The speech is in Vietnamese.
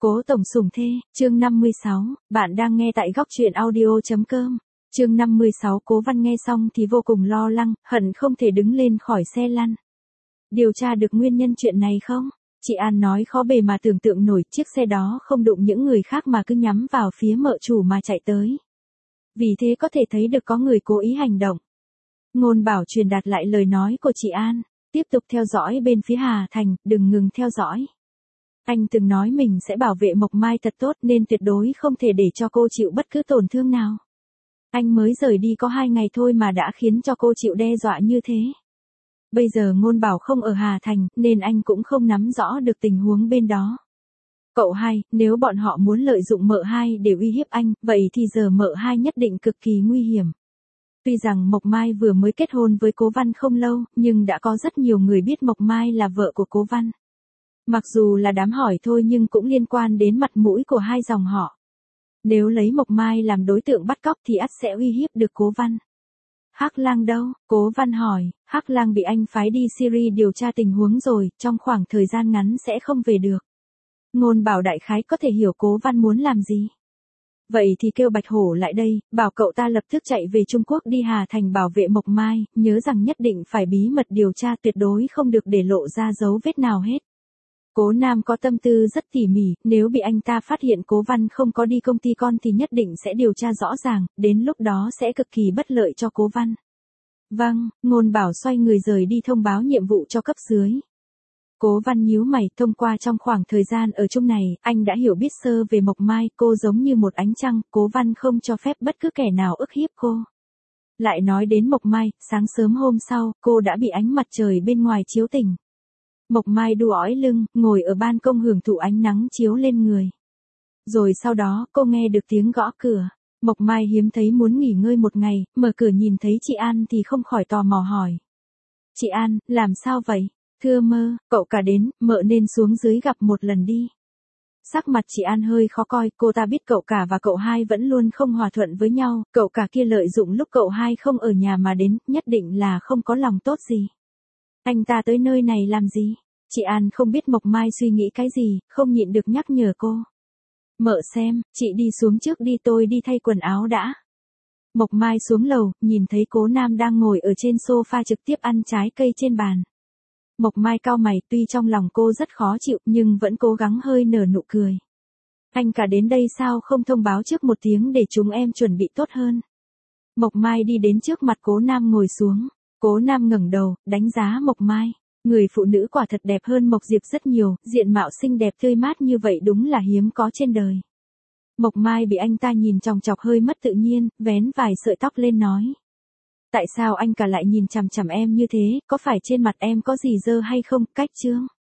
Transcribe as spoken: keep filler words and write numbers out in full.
Cố tổng sủng thê, chương năm mươi sáu, bạn đang nghe tại góc truyện audio.com. Chương năm mươi sáu Cố Văn nghe xong thì vô cùng lo lắng, hận không thể đứng lên khỏi xe lăn. Điều tra được nguyên nhân chuyện này không? Chị An nói khó bề mà tưởng tượng nổi, chiếc xe đó không đụng những người khác mà cứ nhắm vào phía mợ chủ mà chạy tới. Vì thế có thể thấy được có người cố ý hành động. Ngôn Bảo truyền đạt lại lời nói của chị An, tiếp tục theo dõi bên phía Hà Thành, đừng ngừng theo dõi. Anh từng nói mình sẽ bảo vệ Mộc Mai thật tốt nên tuyệt đối không thể để cho cô chịu bất cứ tổn thương nào. Anh mới rời đi có hai ngày thôi mà đã khiến cho cô chịu đe dọa như thế. Bây giờ Ngôn Bảo không ở Hà Thành nên anh cũng không nắm rõ được tình huống bên đó. Cậu hai, nếu bọn họ muốn lợi dụng mợ hai để uy hiếp anh, vậy thì giờ mợ hai nhất định cực kỳ nguy hiểm. Tuy rằng Mộc Mai vừa mới kết hôn với Cố Văn không lâu, nhưng đã có rất nhiều người biết Mộc Mai là vợ của Cố Văn. Mặc dù là đám hỏi thôi nhưng cũng liên quan đến mặt mũi của hai dòng họ. Nếu lấy Mộc Mai làm đối tượng bắt cóc thì ắt sẽ uy hiếp được Cố Văn. Hắc Lang đâu? Cố Văn hỏi. Hắc Lang bị anh phái đi Syria điều tra tình huống rồi, trong khoảng thời gian ngắn sẽ không về được. Ngôn Bảo đại khái có thể hiểu Cố Văn muốn làm gì. Vậy thì kêu Bạch Hổ lại đây, bảo cậu ta lập tức chạy về Trung Quốc đi Hà Thành bảo vệ Mộc Mai, nhớ rằng nhất định phải bí mật điều tra, tuyệt đối không được để lộ ra dấu vết nào hết. Cố Nam có tâm tư rất tỉ mỉ, nếu bị anh ta phát hiện Cố Văn không có đi công ty con thì nhất định sẽ điều tra rõ ràng, đến lúc đó sẽ cực kỳ bất lợi cho Cố Văn. Vâng, Ngôn Bảo xoay người rời đi thông báo nhiệm vụ cho cấp dưới. Cố Văn nhíu mày, thông qua trong khoảng thời gian ở chung này, anh đã hiểu biết sơ về Mộc Mai, cô giống như một ánh trăng, Cố Văn không cho phép bất cứ kẻ nào ức hiếp cô. Lại nói đến Mộc Mai, sáng sớm hôm sau, cô đã bị ánh mặt trời bên ngoài chiếu tỉnh. Mộc Mai đu ói lưng, ngồi ở ban công hưởng thụ ánh nắng chiếu lên người. Rồi sau đó, cô nghe được tiếng gõ cửa. Mộc Mai hiếm thấy muốn nghỉ ngơi một ngày, mở cửa nhìn thấy chị An thì không khỏi tò mò hỏi. Chị An, làm sao vậy? Thưa mơ, cậu cả đến, mợ nên xuống dưới gặp một lần đi. Sắc mặt chị An hơi khó coi, cô ta biết cậu cả và cậu hai vẫn luôn không hòa thuận với nhau, cậu cả kia lợi dụng lúc cậu hai không ở nhà mà đến, nhất định là không có lòng tốt gì. Anh ta tới nơi này làm gì? Chị An không biết Mộc Mai suy nghĩ cái gì, không nhịn được nhắc nhở cô. Mợ xem, chị đi xuống trước đi, tôi đi thay quần áo đã. Mộc Mai xuống lầu, nhìn thấy Cố Nam đang ngồi ở trên sofa trực tiếp ăn trái cây trên bàn. Mộc Mai cau mày, tuy trong lòng cô rất khó chịu nhưng vẫn cố gắng hơi nở nụ cười. Anh cả đến đây sao không thông báo trước một tiếng để chúng em chuẩn bị tốt hơn. Mộc Mai đi đến trước mặt Cố Nam ngồi xuống. Cố Nam ngẩng đầu, đánh giá Mộc Mai. Người phụ nữ quả thật đẹp hơn Mộc Diệp rất nhiều, diện mạo xinh đẹp tươi mát như vậy đúng là hiếm có trên đời. Mộc Mai bị anh ta nhìn chòng chọc hơi mất tự nhiên, vén vài sợi tóc lên nói. Tại sao anh cả lại nhìn chằm chằm em như thế, có phải trên mặt em có gì dơ hay không, cách trương?